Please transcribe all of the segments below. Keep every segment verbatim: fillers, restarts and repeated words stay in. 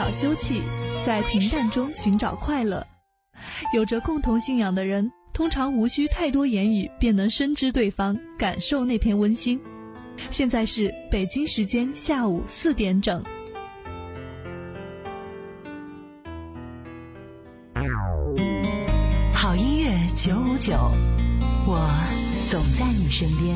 少休憩，在平淡中寻找快乐。有着共同信仰的人，通常无需太多言语便能深知对方，感受那片温馨。现在是北京时间下午四点整。 好音乐九五九，我总在你身边。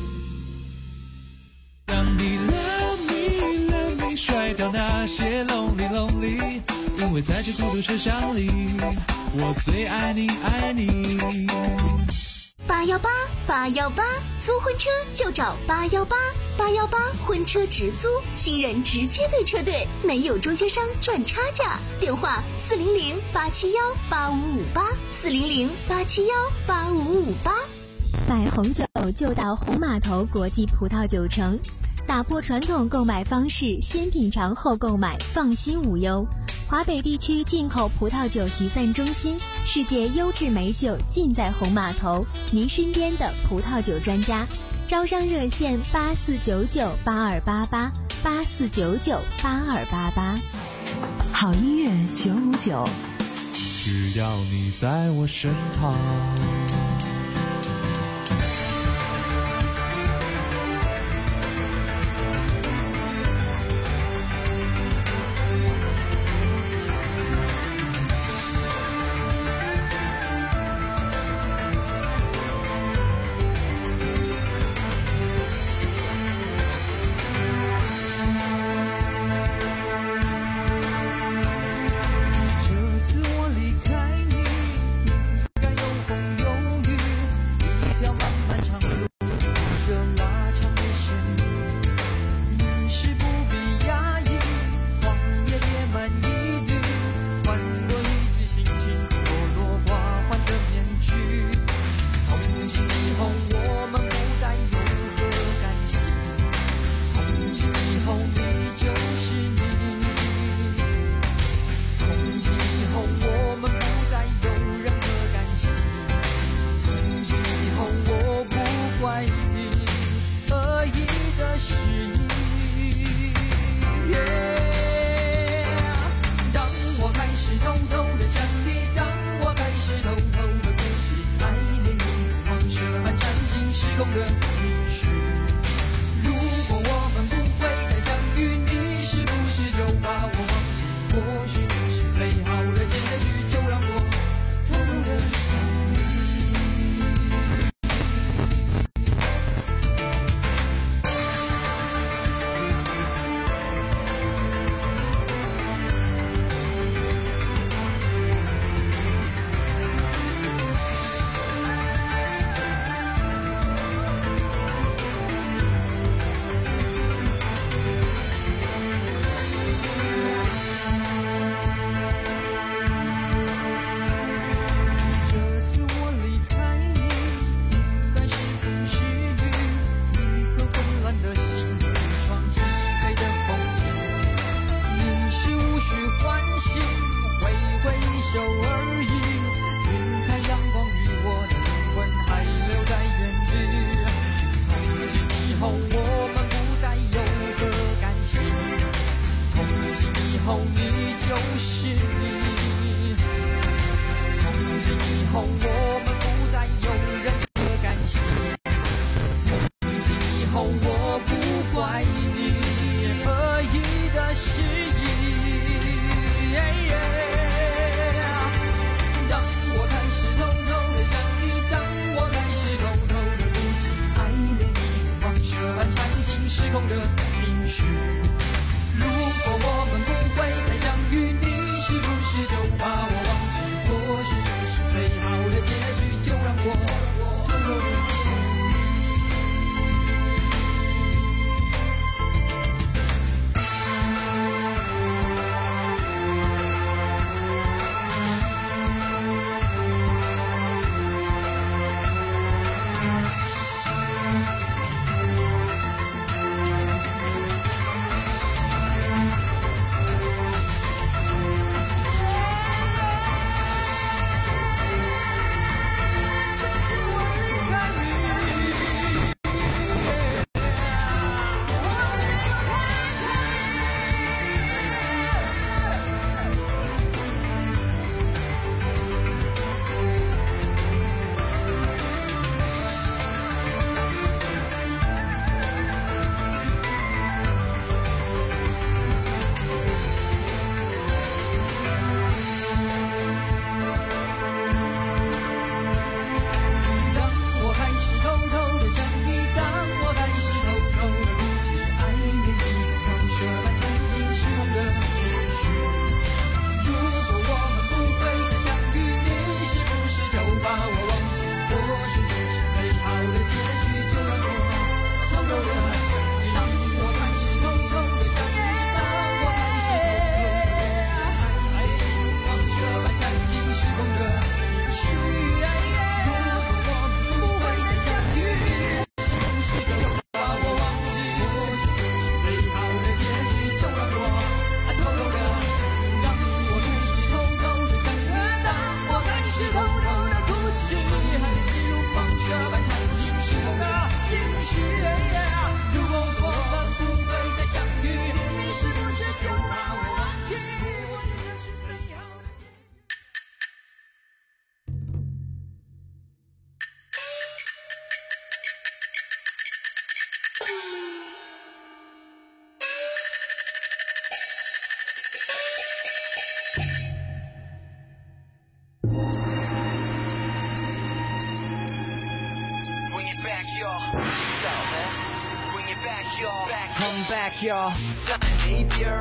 让你 love me love me 甩掉那些 lonely lonely， 因为在这孤独车厢里，我最爱你爱你。 八幺八八幺八，租婚车就找八幺八八幺八婚车直租，新人直接对车队，没有中间商赚差价。电话四零零八七幺八五五八，四零零八七幺八五五八。 买红酒就到红码头国际葡萄酒城，打破传统购买方式，先品尝后购买，放心无忧。华北地区进口葡萄酒集散中心，世界优质美酒尽在红码头，您身边的葡萄酒专家。招商热线八四九九八二八八，八四九九八二八八。 好音乐九五九， 只要你在我身旁。 Come back, y'all， 在那边。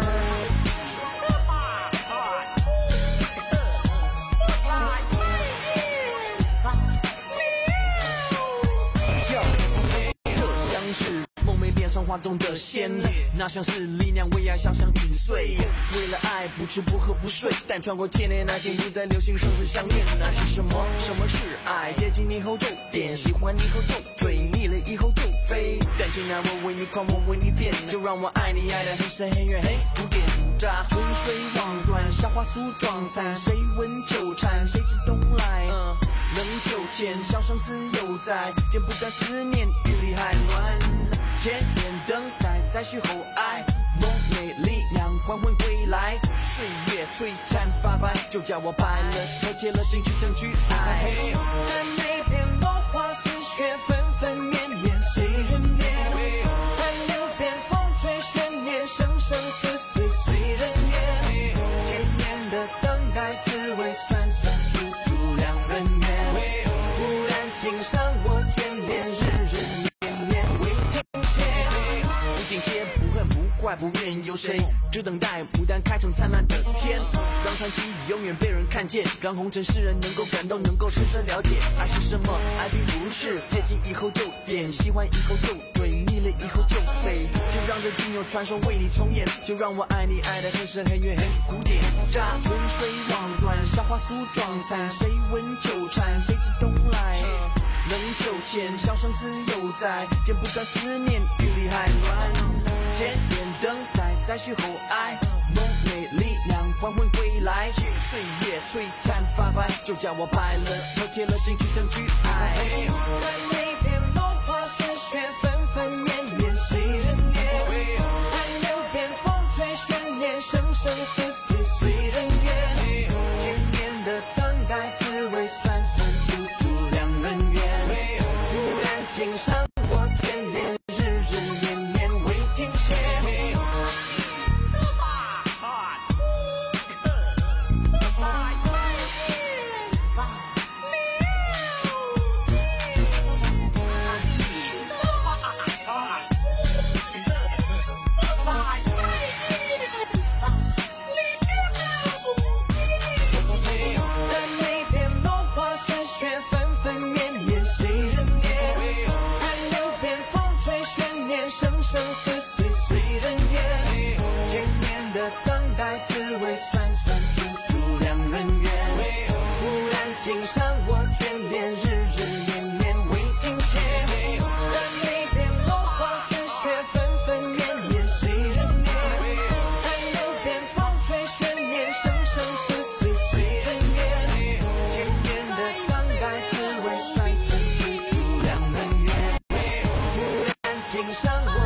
脸上画中的线，那像是力量，为爱想象紧碎。为了爱不吃不喝不睡，但穿过千年，爱情不再流行生死相恋。那是什么？什么是爱？接近你后就点，喜欢你后就追，腻了以后就飞。感情让我为你狂，我为你变，就让我爱你爱得很深很远很古典。扎春水望断，夏花素妆残，谁闻纠缠，谁知东来？嗯，冷酒前，笑生死犹在，剪不断思念，雨里还乱。千年等待，再续后爱，梦美力量缓缓归来，岁月璀璨发白，就叫我白了头，铁了心去争取爱。但那片落花似雪，纷纷绵绵，谁人眠？但流边风吹悬念，生生死死随人愿。千年的等待，滋味酸酸楚楚两人缘。忽然听上我眷恋，日日年年未尽。不歇不恨不怪不怨有谁，只等待牡丹开成灿烂的天，让传奇永远被人看见，让红尘世人能够感动，能够深深了解爱是什么。爱并不是接近以后就点，喜欢以后就追，腻了以后就飞。就让这经有传说为你重演，就让我爱你爱得很深很远很古典。乍春水望断，夏花素妆残，谁闻纠缠，谁知东来？冷酒前，笑生死犹在，剪不断思念，雨里还乱。千年等待，再续后爱，梦美力量缓缓归来，岁月璀璨发白，就叫我白了头，铁了心去争取爱。但那片落花似雪，纷纷绵绵，谁人念？但流边风吹悬念，生生死死随人愿。千年的等待，滋味酸酸楚楚两人缘。忽然听上我眷恋，日日年年未尽歇。生死死随人愿，千年的等待，滋味酸酸楚楚两人缘。忽然听上我眷恋，日日年年未尽歇。但那片落花似雪，纷纷绵绵，谁人念？但流边风吹悬念，生生死死随人愿。千年的等待，滋味酸酸楚楚两人缘。忽然听上我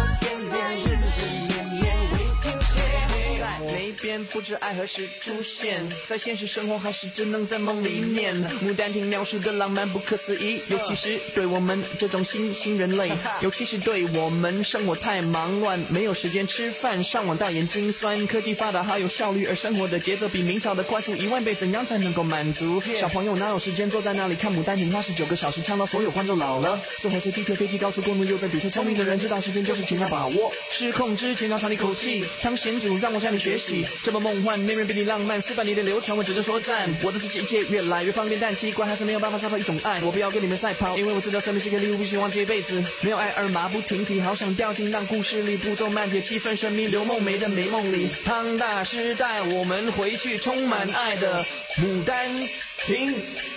不知爱何时出现，在现实生活还是只能在梦里面。牡丹亭描述的浪漫不可思议，尤其是对我们这种新兴人类，尤其是对我们生活太忙乱，没有时间吃饭，上网大眼睛酸。科技发达好有效率，而生活的节奏比明朝的快速一万倍，怎样才能够满足？小朋友哪有时间坐在那里看牡丹亭花十九个小时，唱到所有观众老了。坐火车、地铁、飞机、高速公路，又在堵车。聪明的人知道时间就是钱，要把握。失控之前要喘一口气，汤显祖让我向你学习，这么梦幻，没人比你浪漫，四百年的流传，我只能说赞。我的世界一切越来越方便，但奇怪还是没有办法找到一种爱。我不要跟你们赛跑，因为我知道生命是个礼物，不希望这一辈子没有爱而马不停蹄。好想掉进让故事里步骤慢铁，气氛神秘，刘梦梅的美梦里。庞大时代，我们回去充满爱的牡丹亭。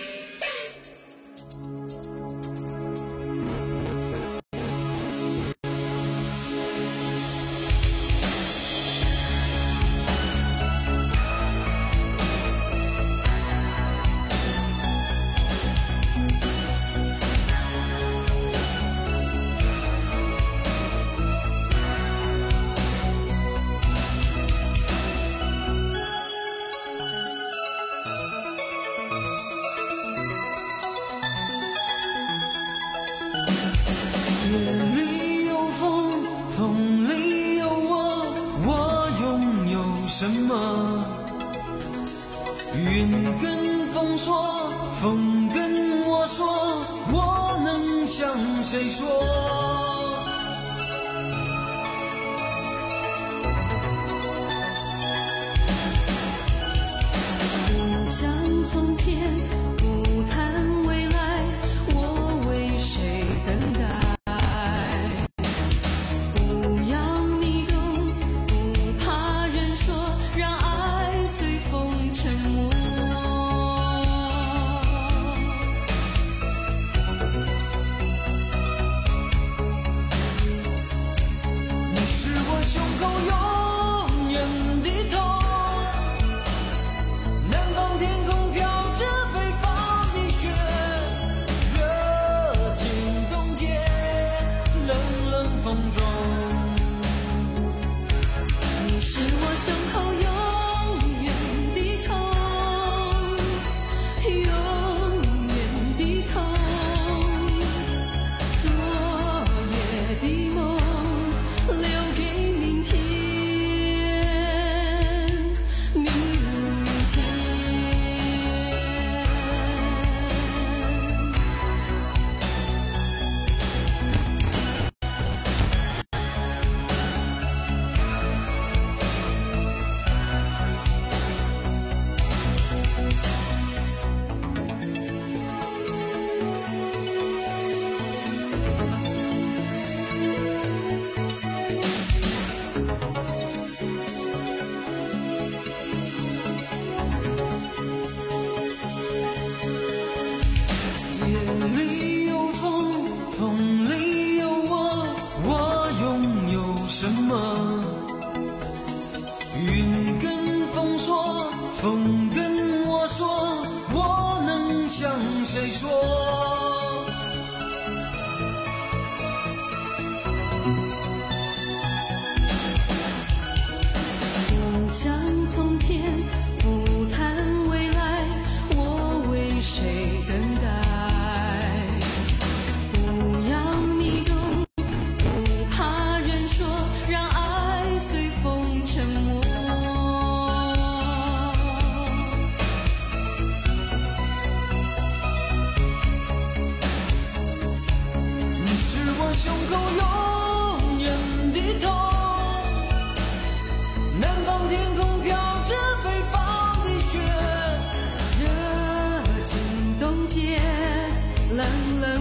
夜里有风，风里有我，我拥有什么？云跟风说，风跟我说，我能向谁说？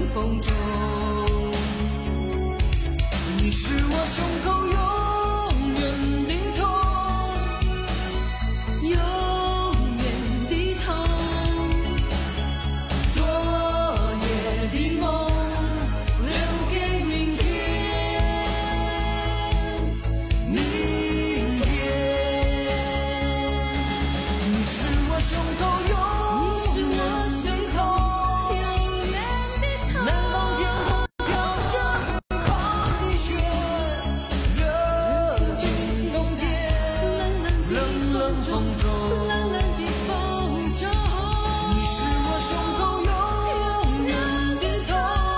风中。你是我胸口永远的痛，永远的痛。昨夜的梦留给明天，明天。你是我胸口永远的痛，永远的痛。南方天空飘着很狂的雪，热情冻结，冷冷风中，冷冷的风中。你是我胸口永远的痛，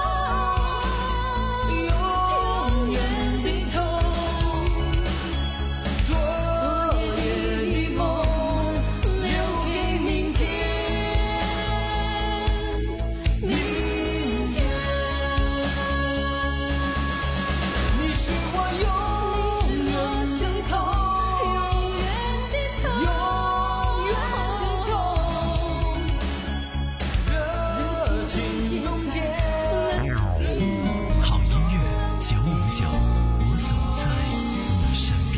永远的痛。昨夜的梦留给明天，明天。你是我永远的痛，永远的痛，永远的痛。热情冻结。 好音乐九五九，我总在你身边。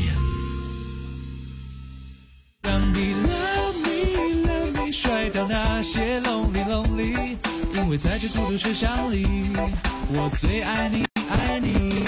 让你 love me love me 甩掉那些 lonely lonely， 因为在这孤独车厢里，我最爱你爱你。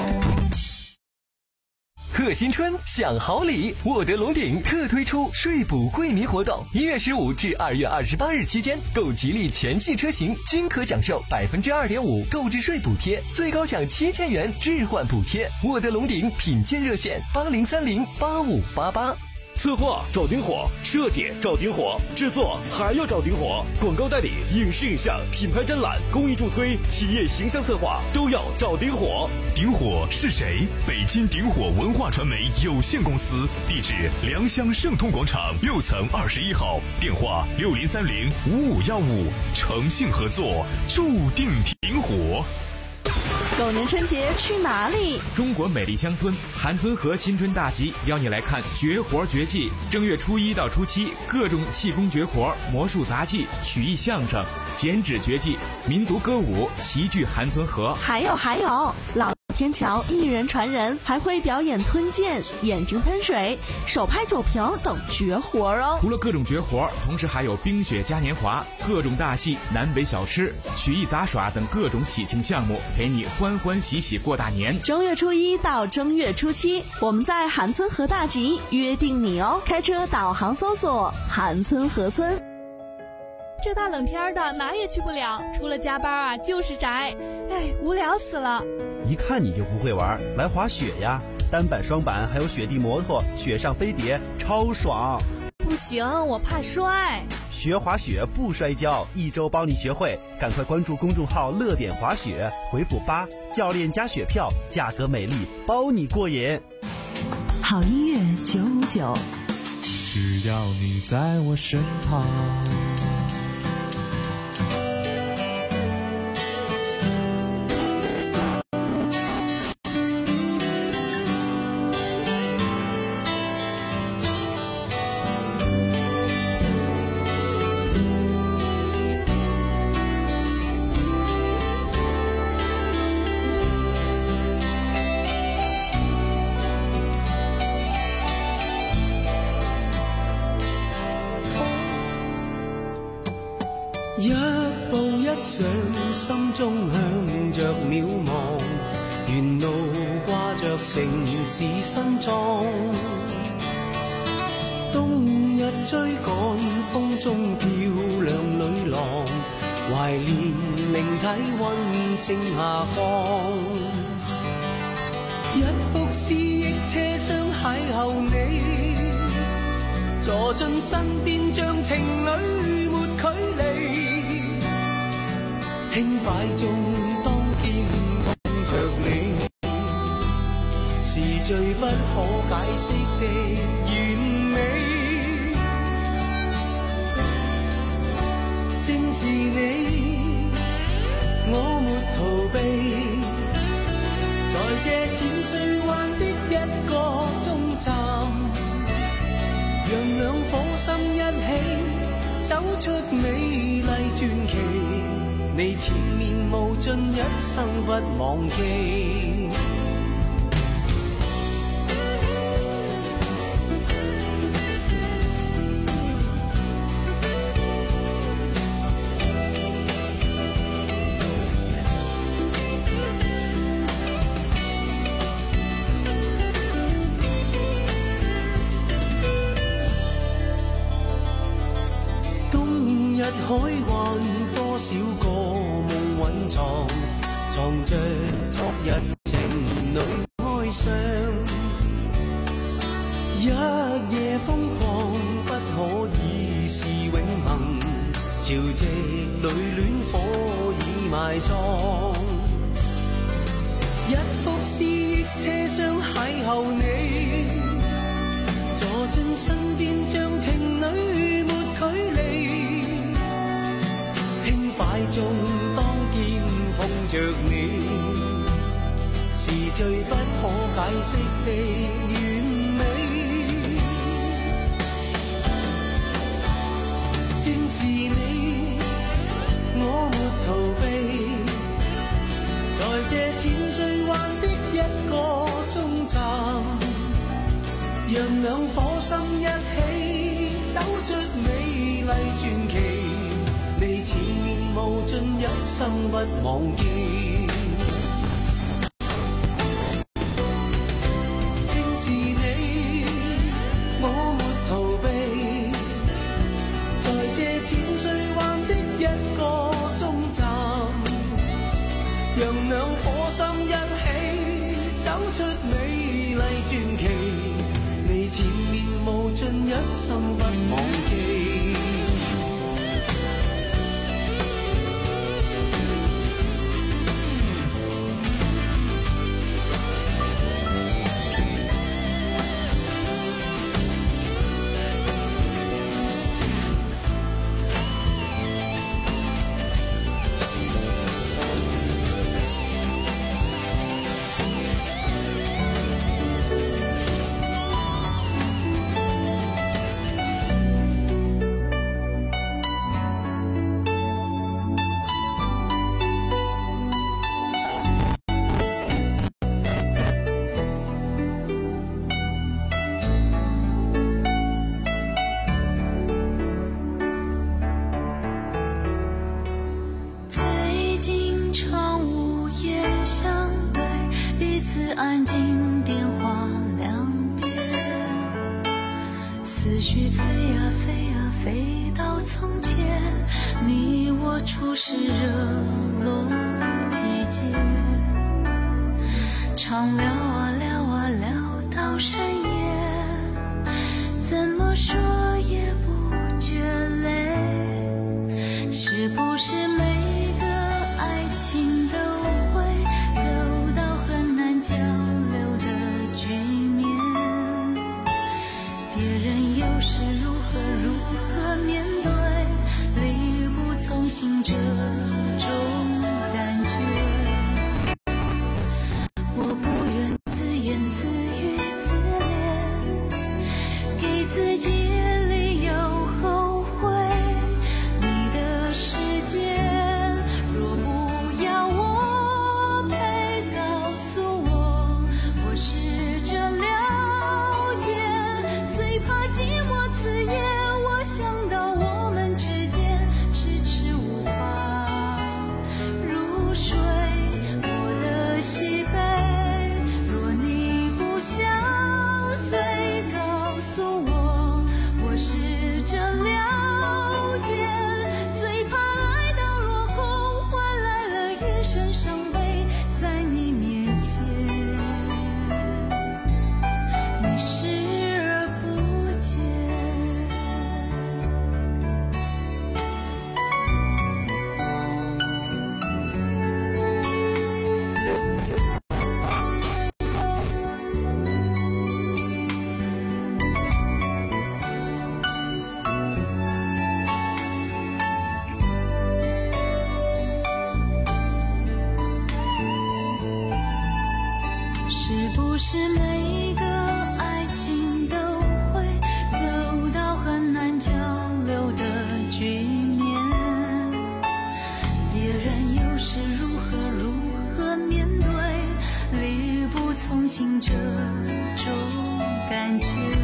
贺新春享好礼，沃德龙鼎特推出税补惠民活动，一月十五至二月二十八日期间，购吉利全系车型均可享受百分之二点五购置税补贴，最高享七千元置换补贴。沃德龙鼎品鉴热线八零三零八五八八。 策划找顶火，设计找顶火，制作还要找顶火，广告代理、影视影像、品牌展览、公益助推、企业形象策划都要找顶火。 顶火是谁？北京顶火文化传媒有限公司，地址良乡盛通广场六层二十一号，电话六零三零五五幺五，诚信合作，注定顶火。 狗年春节去哪里？ 中国美丽乡村韩村河新春大集邀你来看绝活绝技。正月初一到初七，各种气功绝活、魔术杂技、曲艺相声、剪纸绝技、民族歌舞齐聚韩村河。 还有还有，老天桥一人传人，还会表演吞剑、眼睛喷水、手拍酒瓶等绝活哦。 除了各种绝活，同时还有冰雪嘉年华、各种大戏、南北小吃、曲艺杂耍等各种喜庆项目，陪你欢欢喜喜过大年。 正月初一到正月初七，我们在韩村河大集约定你哦。开车导航搜索韩村河村。 这大冷天的哪也去不了，除了加班啊就是宅，哎，无聊死了。 一看你就不会玩，来滑雪呀，单板、双板还有雪地摩托、雪上飞碟，超爽。 不行，我怕摔。 学滑雪不摔跤，一周帮你学会，赶快关注公众号乐点滑雪，回复八，教练加雪票，价格美丽，包你过瘾。 好音乐九五九， 只要你在我身旁。 一步一上，心中向着渺茫，沿路挂着城市新裝。冬日追趕，風中漂亮女郎，懷念靈體溫正下降。一幅思憶車廂邂逅你，坐進身邊像情侶沒距離。輕擺中當肩碰着你，是最不可解釋的完美。正是你，我沒逃避，在這淺水灣的一個終站，讓兩顆心一起走出美麗傳奇。你前面無盡，一生不忘記。海灣多少個夢蘊藏，藏着昨日情侶哀傷。一夜瘋狂不可以是永恆，潮汐裏戀火已埋葬。一幅思憶車廂邂逅你，坐進身邊像情侶沒距離。擺中當肩碰着你，是最不可解釋的完美。正是你，我沒逃避，在這淺水灣的一個終站，讓兩顆心一起走出美麗傳奇。你前面無盡，一生不忘記。正是你，我沒逃避，在這淺水灣的一個終站，讓兩顆心一起走出美麗傳奇。你前面無盡，一生不忘記。 安静电话两边，思绪飞啊飞啊飞到从前，你我初识热络季节，常聊啊聊啊聊到深夜，怎么说也不觉累，是不是每个爱情都会走到很难交流的局面，别人又是如何如何面对，力不从心这种感觉，我不愿自言自语自怜，给自己理由后悔你的世界，若不要我陪，告诉我，我试着了解，最怕寂寞刺眼，我想到我们之间迟迟无法入睡，我的喜悲，若你不相随，告诉我，我试着了解，最怕爱到落空，换来了一身伤悲，在你面前你视而不见。是不是每个爱情都会走到很难交流的局面，别人又是如清这种感觉。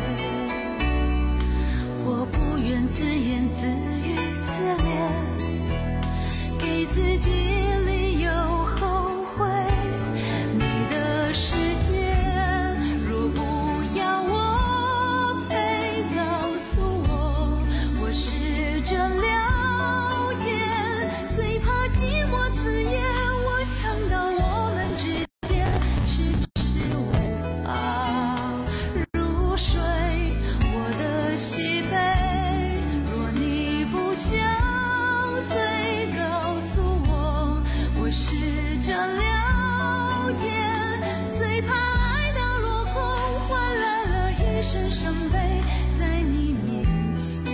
我不愿自言自语自怜，给自己理由后悔。你的世界若不要我陪，告诉我，我试着了解，最怕寂寞自言。我想到我们之间迟迟无法入睡，我的喜悲，若你不相随，告诉我，我试着了解，最怕爱到落空，换来了一身伤悲，在你面前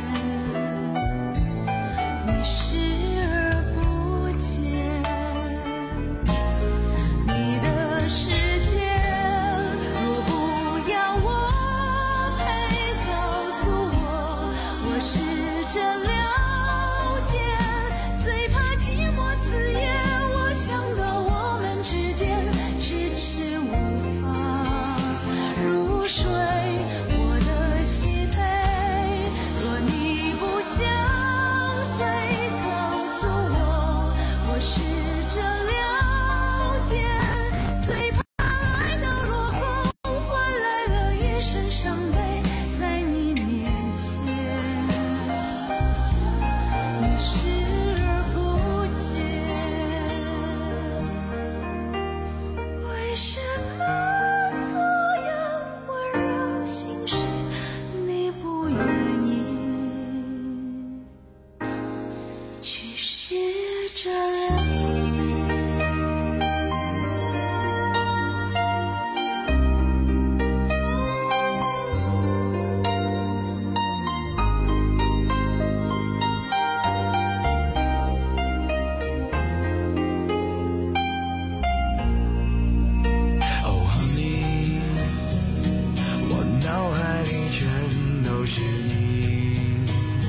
你视而不见。你的世界若不要我陪，告诉我，我试着了解，最怕寂寞自言。我想到我们之间迟迟无法入睡，我的喜悲，若你不相随，告诉我，我试着了解，最怕爱到落空，换来了一身伤悲，在你面前你视而不见。为什么所有温柔心事你不愿意去试着了解？ 哦，Honey，我脑海里全都是你，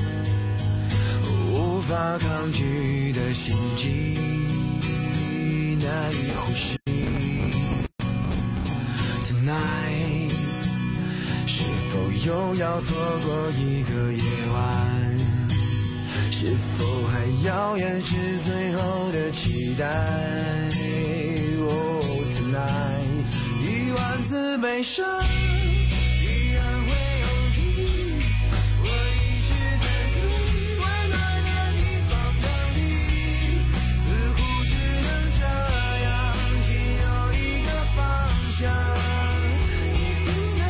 无法抗拒的心悸，难以呼吸。Tonight， 是否又要错过一个夜晚？是否还遥远是最后的期待？Oh tonight， 一万次悲伤依然会有你，我一直在最温暖的地方等你，似乎只能这样，仅有一个方向。你不能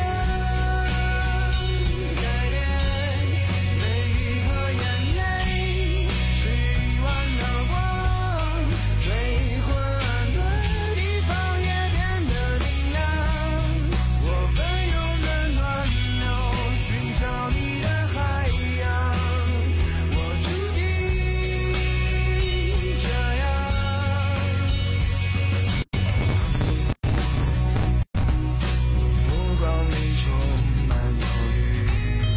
改变，每一颗眼泪是一万道光，最昏暗的地方也变得明亮。我奔涌的暖流寻找你的海洋，我注定这样。目光里充满忧郁，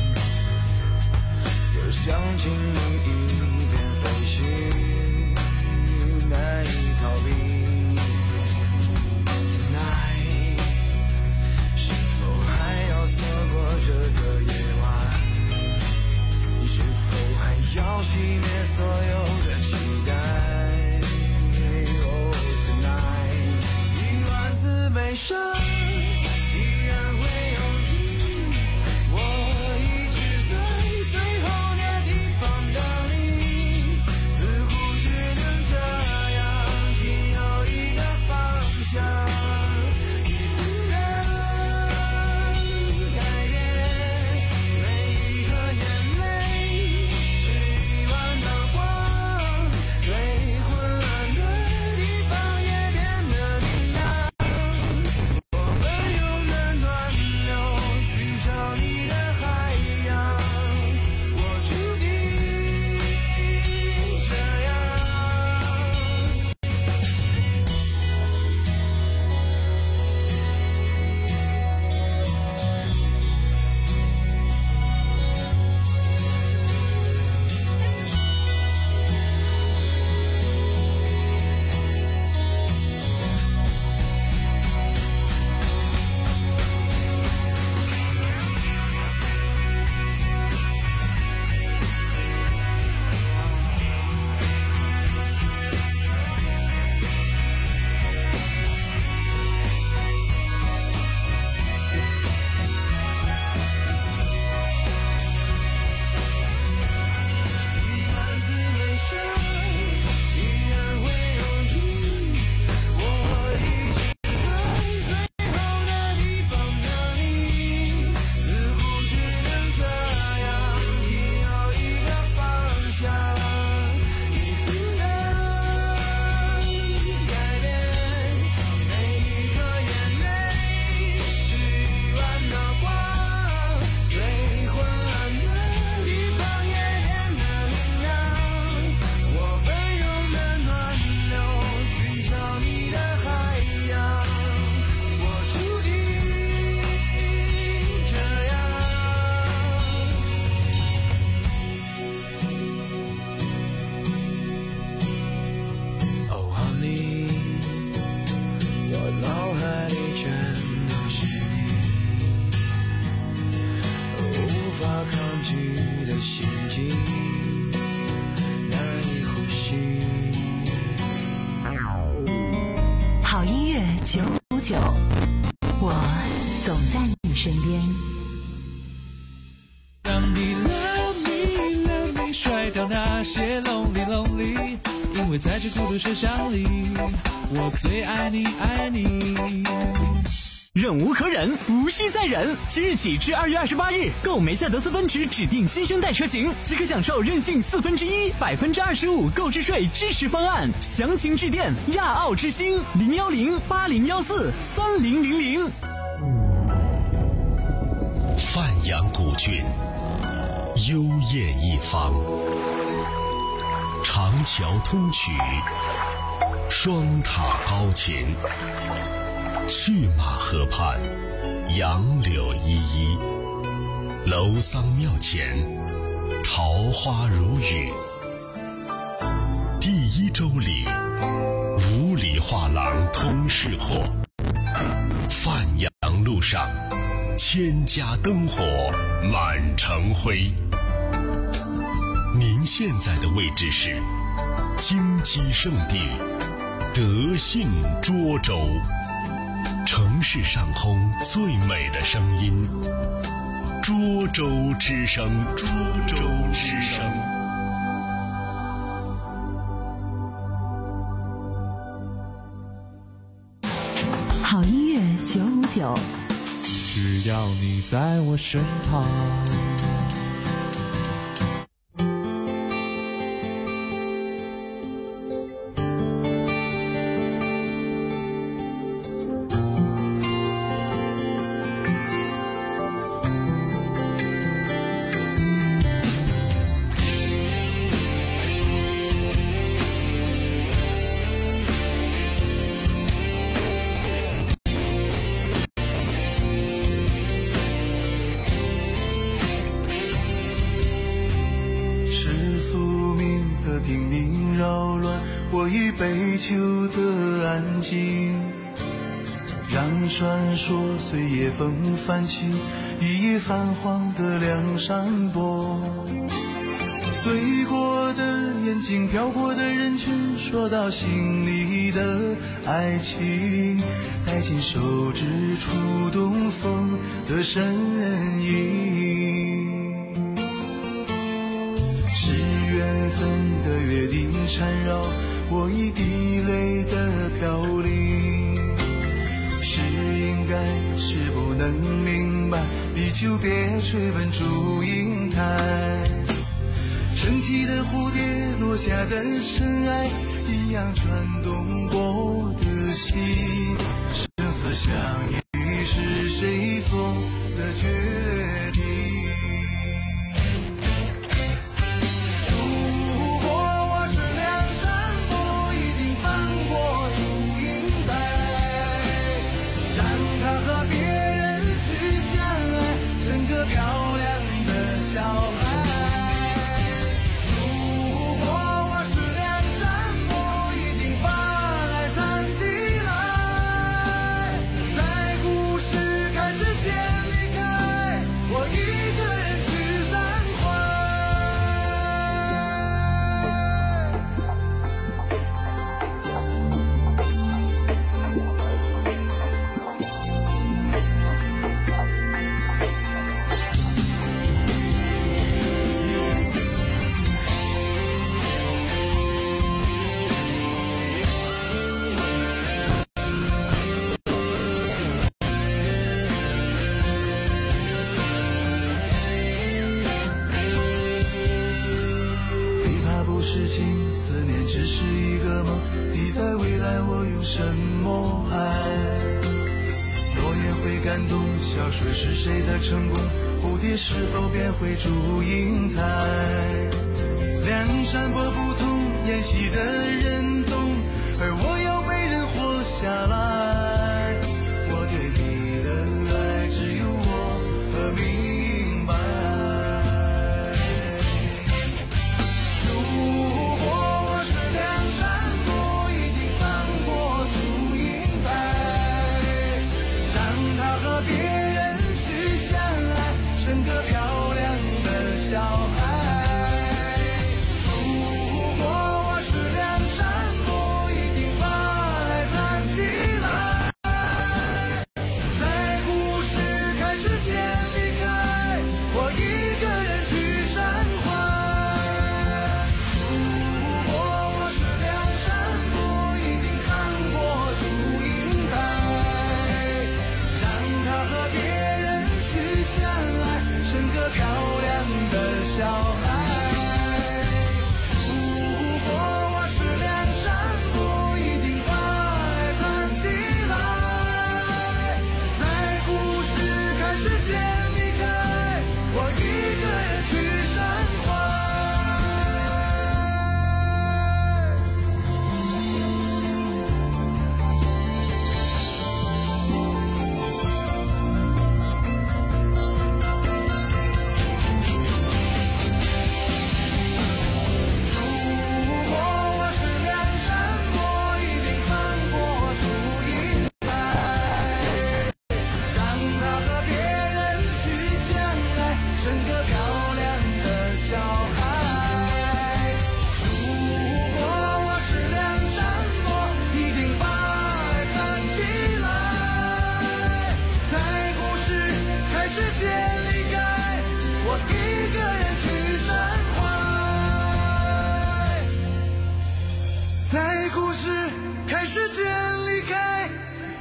又想请你一边飞行，难以逃避。Tonight， 是否还要错过这个夜晚？是否还要熄灭所有的期待？Oh tonight， 一万次悲伤依然会有你，我一直在最后的地方等你，似乎只能这样，仅有一个方向。你不能改变，每一颗眼泪是一万道光，最昏暗的地方也变得明亮。我九五九，我总在你身边。 让你 love me love me 甩掉那些 lonely lonely， 因为在这孤独车厢里，我最爱你爱你。 忍无可忍，无需再忍。即日起至二月二十八日，购梅赛德斯奔驰指定新生代车型，即可享受任性四分之一、百分之二十五购置税支持方案。详情致电亚奥之星零幺零八零幺四三零零零。 范阳古郡，幽艳一方，长桥通衢，双塔高琴。去马河畔，杨柳依依，楼桑庙前，桃花如雨。第一周里，五里画廊通市货。范阳路上，千家灯火满城辉。您现在的位置是金鸡圣地德信涿州。城市上空最美的声音，涿州之声，涿州之声。 好音乐九五九， 只要你在我身旁。 传说随夜风泛起，一夜泛黄的梁山泊。醉过的眼睛，飘过的人群，说到心里的爱情，带进手指触动风的身影。是缘分的约定缠绕我一滴泪的飘零，是应该是不能明白，你就别追问祝英台。升起的蝴蝶，落下的尘埃，一样穿动我的心。生死相依是谁做的决定？如果我是梁山伯，一定翻过祝英台，让他和别人去相爱，生个漂亮的小孩。小水是谁的成功？蝴蝶是否变回祝英台？梁山伯不同，演戏的人懂，而我要为人活下来。我对你的爱只有我和明白。如果我是梁山伯，一定翻过祝英台，让他和别人生个漂亮的小孩。如果我是梁山伯，一定把爱藏起来。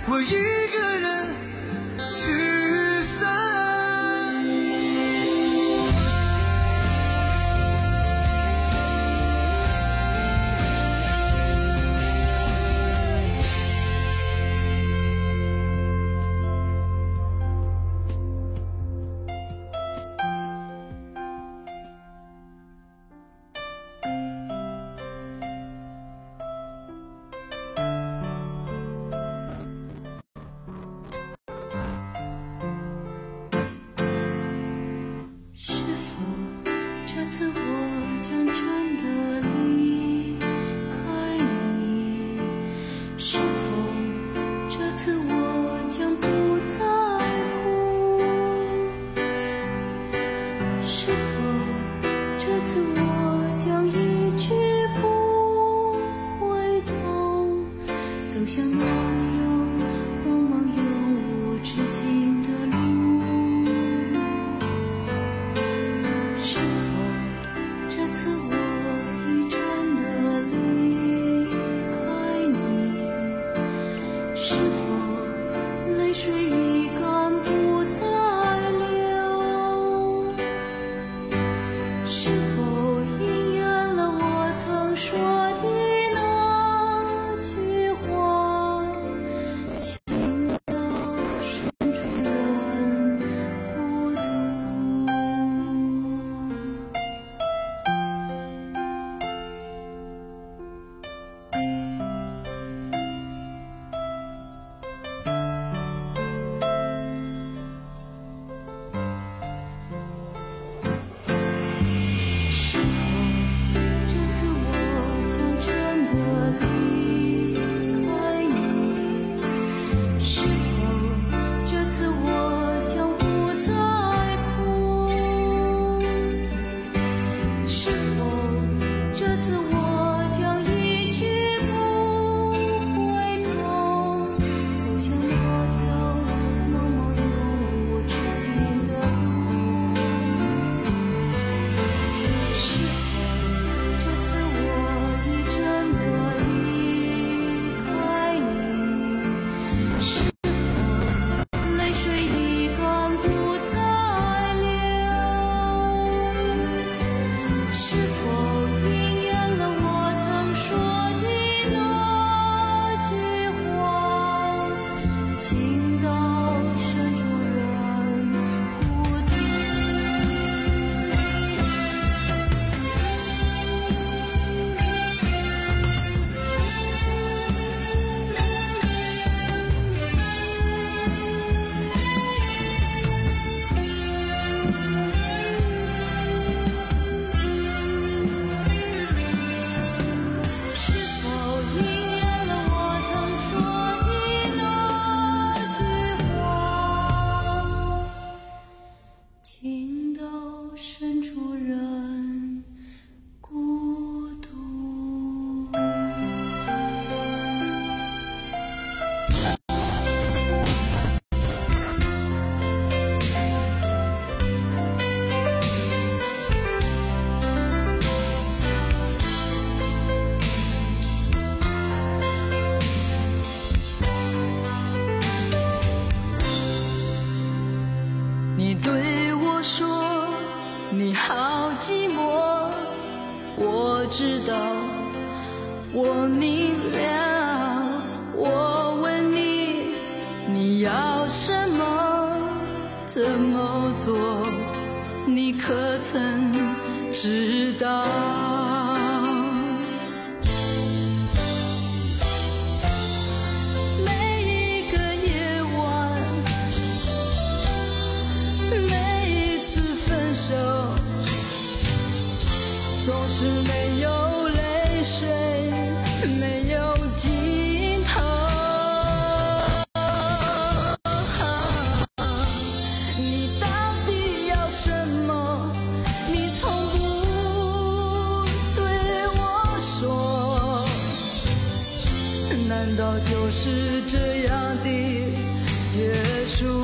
我一个人去散。 知道，我明了，我问你，你要什么，怎么做，你可曾知道？每一个夜晚，每一次分手，总是没有泪水，没有尽头。你到底要什么？你从不对我说，难道就是这样的结束？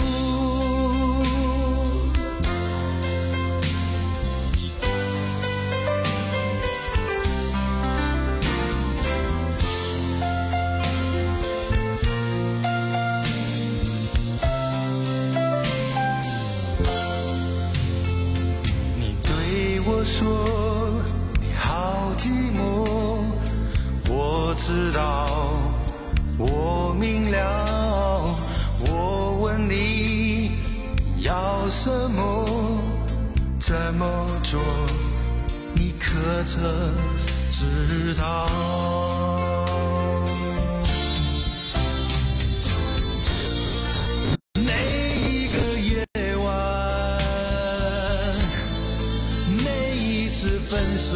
什么，怎么做，你可曾知道？每一个夜晚，每一次分手，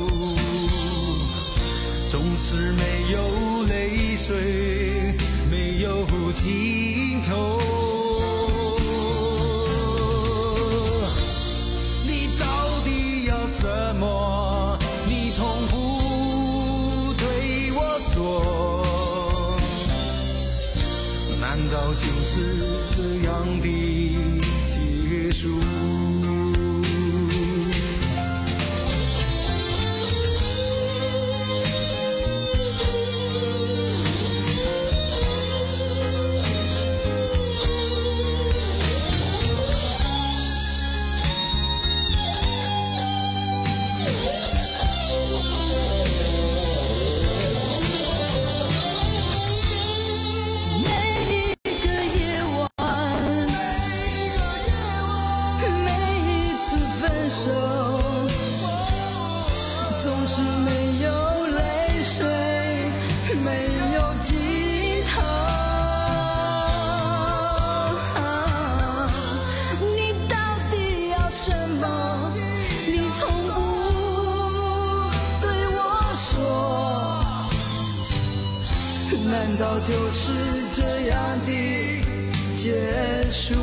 总是没有泪水，没有尽头。你到底要什么？你从不对我说，难道就是这样的结束？ 难道就是这样的结束？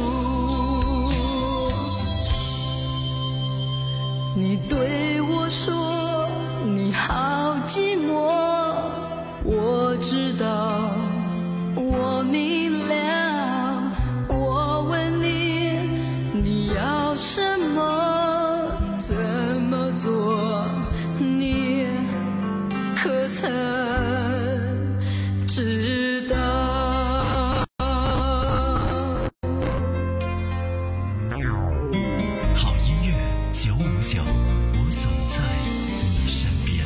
你对我说你好寂寞，我知道，我明了。我问你，你要什么？怎么做？你可曾知道？ 好音乐九五九，我总在你身边。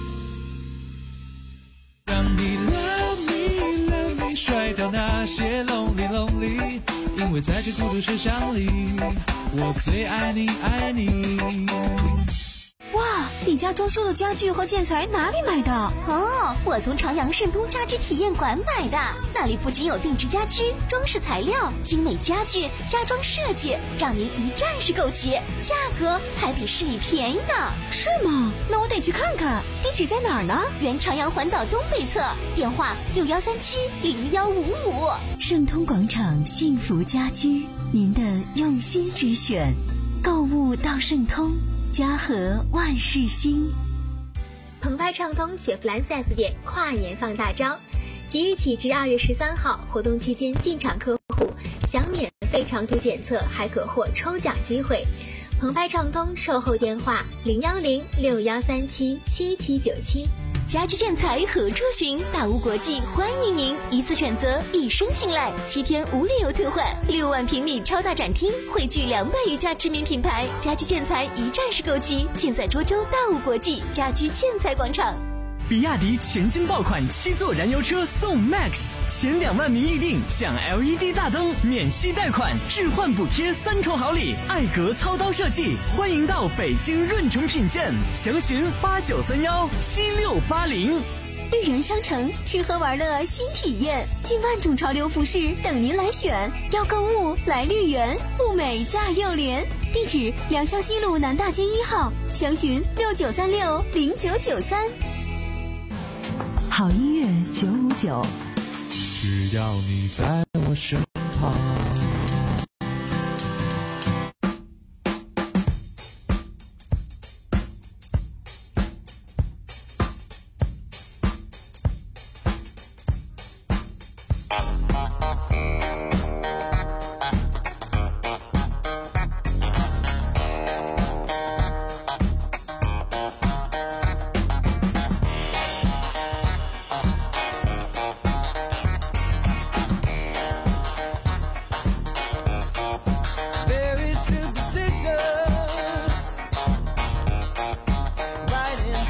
让你 love me love me 甩掉那些 lonely lonely， 因为在这孤独车厢里，我最爱你爱你。 哇，你家装修的家具和建材哪里买的？哦，我从朝阳盛都家居体验馆买的。那里不仅有定制家居、装饰材料、精美家具、家装设计，让您一站式购齐，价格还比市里便宜呢。是吗？那我得去看看。地址在哪儿呢？原朝阳环岛东北侧，电话六幺三七零幺五五。 盛通广场幸福家居，您的用心之选。购物到盛通，家和万事兴。 澎湃畅通雪佛兰 四 S 店跨年放大招，即日起至二月十三号，活动期间进场客户享免费长途检测，还可获抽奖机会。澎湃畅通售后电话零幺零六幺三七七七九七。 家居建材何处寻？大屋国际欢迎您，一次选择，一生信赖，七天无理由退换，六万平米超大展厅，汇聚两百余家知名品牌，家居建材一站式购齐，尽在涿州大屋国际家居建材广场。 比亚迪全新爆款七座燃油车送 Max， 前两万名预定享 L E D 大灯、免息贷款、置换补贴三重好礼，艾格操刀设计，欢迎到北京润城品鉴，详询八九三幺七六八零。 绿源商城吃喝玩乐新体验，近万种潮流服饰等您来选。要购物来绿源，物美价又廉。地址：良乡西路南大街一号，详询六九三六零九九三。 好音乐九五九， 只要你在我身旁。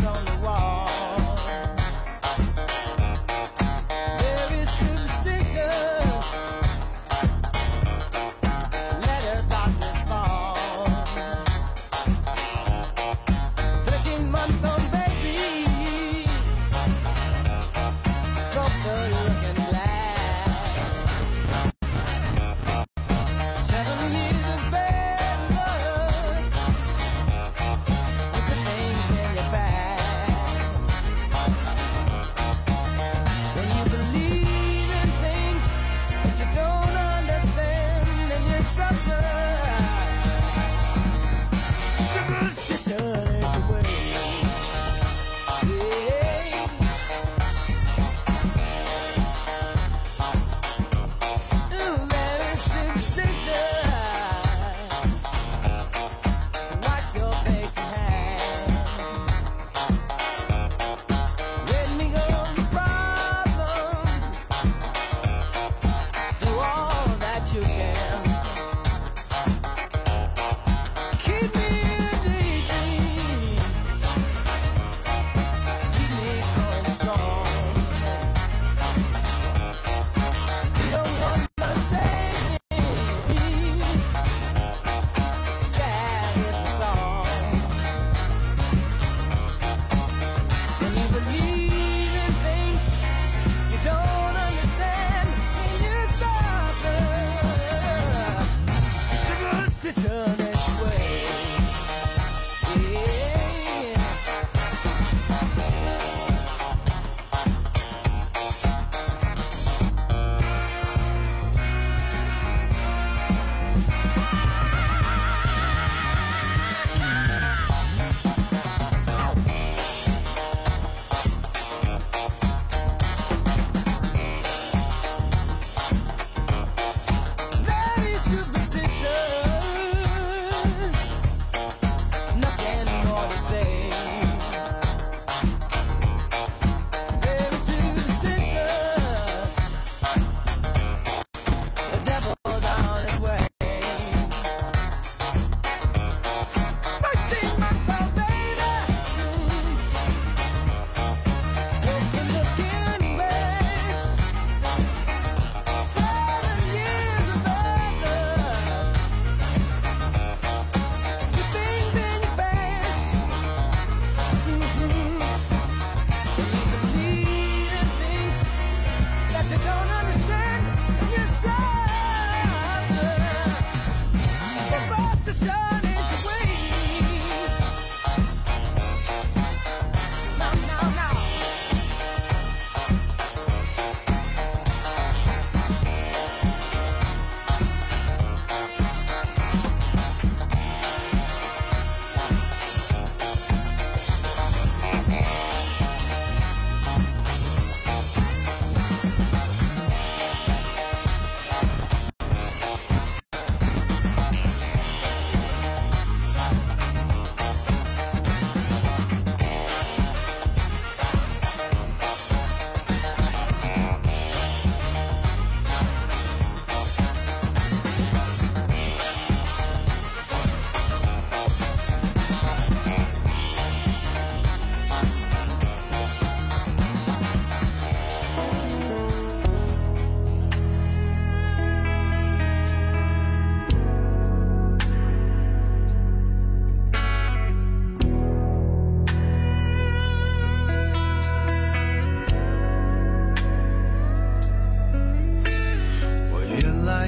Very superstitious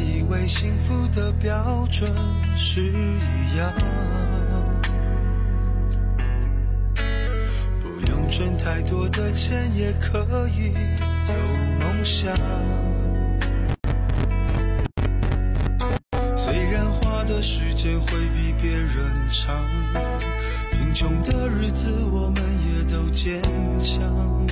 以为幸福的标准是一样，不用赚太多的钱也可以有梦想。虽然花的时间会比别人长，贫穷的日子我们也都坚强。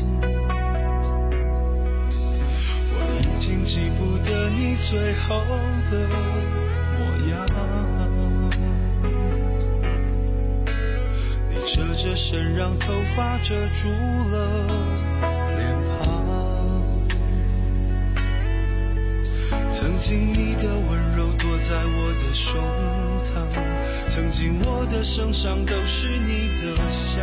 我已经记不得你最后的模样，你遮着身，让头发遮住了脸庞。曾经你的温柔躲在我的胸膛，曾经我的身上都是你的香。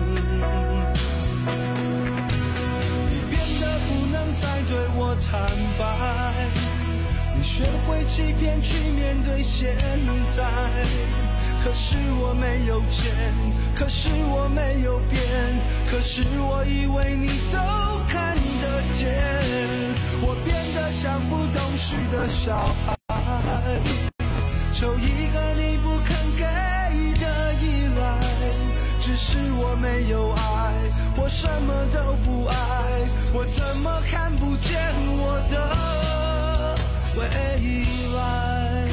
你变得不能再对我坦白，你学会欺骗去面对现在。可是我没有钱，可是我没有变，可是我以为你都看得见。我变得像不懂事的小孩，求一个你不肯给的依赖。只是我没有爱，我什么都不爱，我怎么看不见我的未来？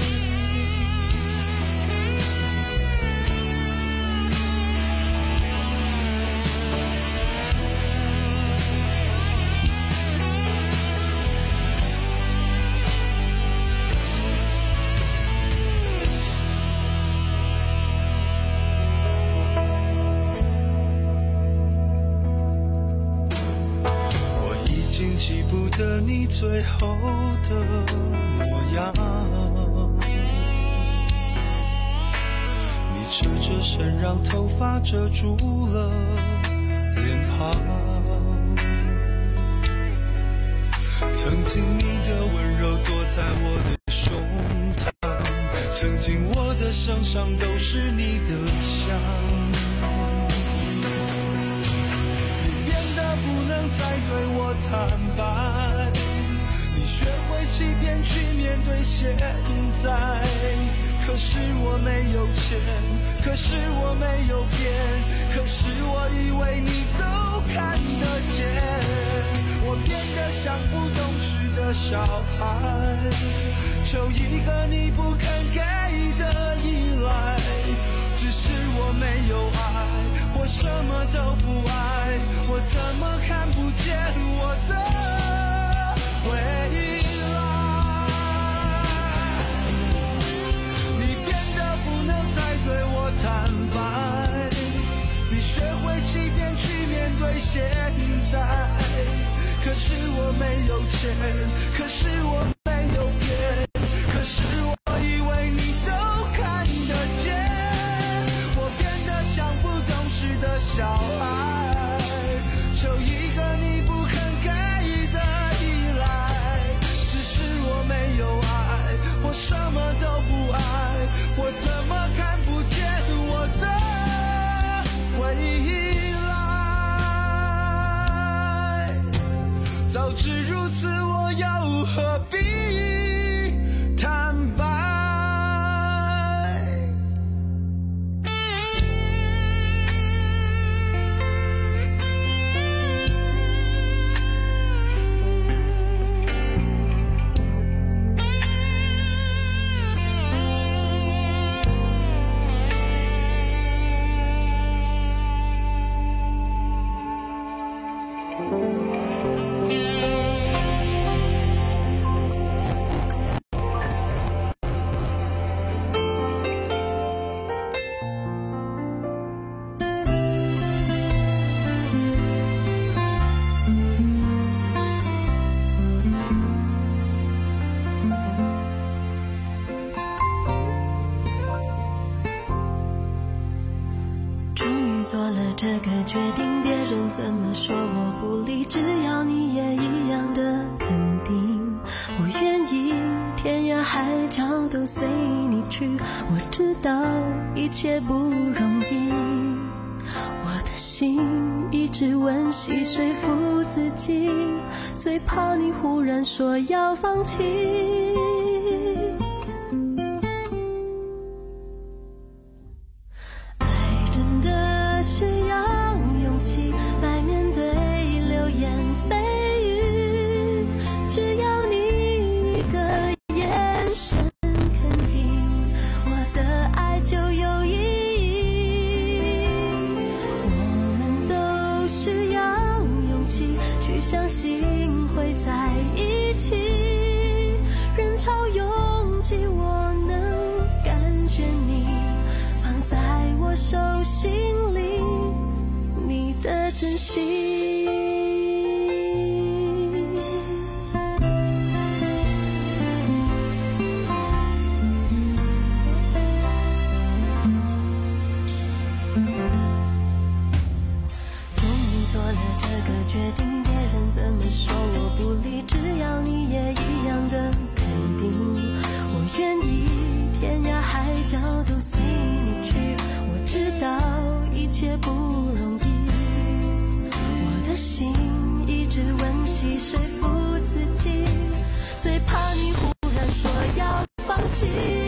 记不得你最后的模样，你遮着身，让头发遮住了脸庞。曾经你的温柔躲在我的胸膛，曾经我的身上都是你的香。再对我坦白，你学会欺骗去面对现在。可是我没有钱，可是我没有变，可是我以为你都看得见。我变得像不懂事的小孩，求一个你不肯给的依赖。只是我没有爱，我什么都不爱，我怎么看不见我的未来？你变得不能再对我坦白，你学会欺骗去面对现在。可是我没有钱，可是我没有变，可是我以为你都看得见。的小孩，求一个你不肯给的依赖。只是我没有爱，我什么都不爱，我怎么看不见我的未来？早知如此，我又何必坦白？ 做了这个决定，别人怎么说我不理，只要你也一样的肯定，我愿意天涯海角都随你去。我知道一切不容易，我的心一直温习说服自己，最怕你忽然说要放弃。 珍惜。终于做了这个决定，别人怎么说我不理，只要你也一样的肯定，我愿意天涯海角都随你去。我知道一切不容易，我的心一直温习说服自己，最怕你忽然说要放弃。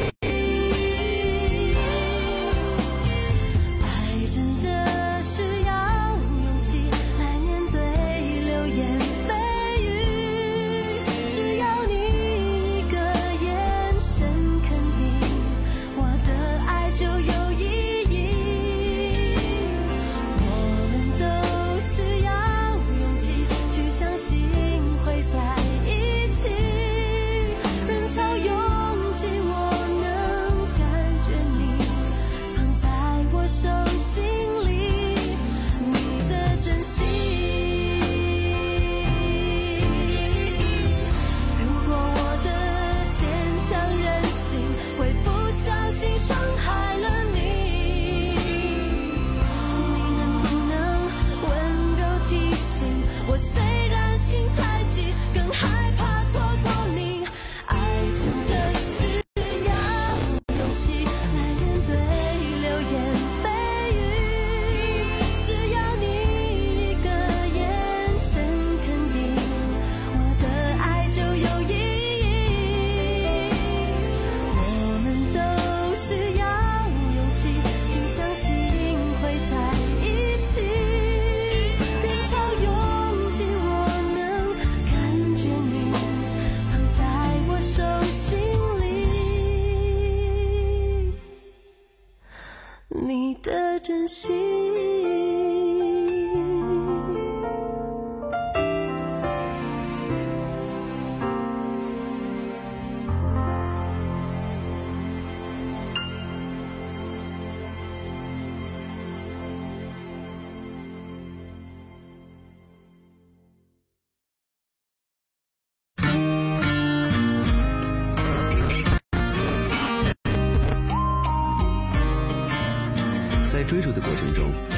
你的真心。 在追逐的过程中，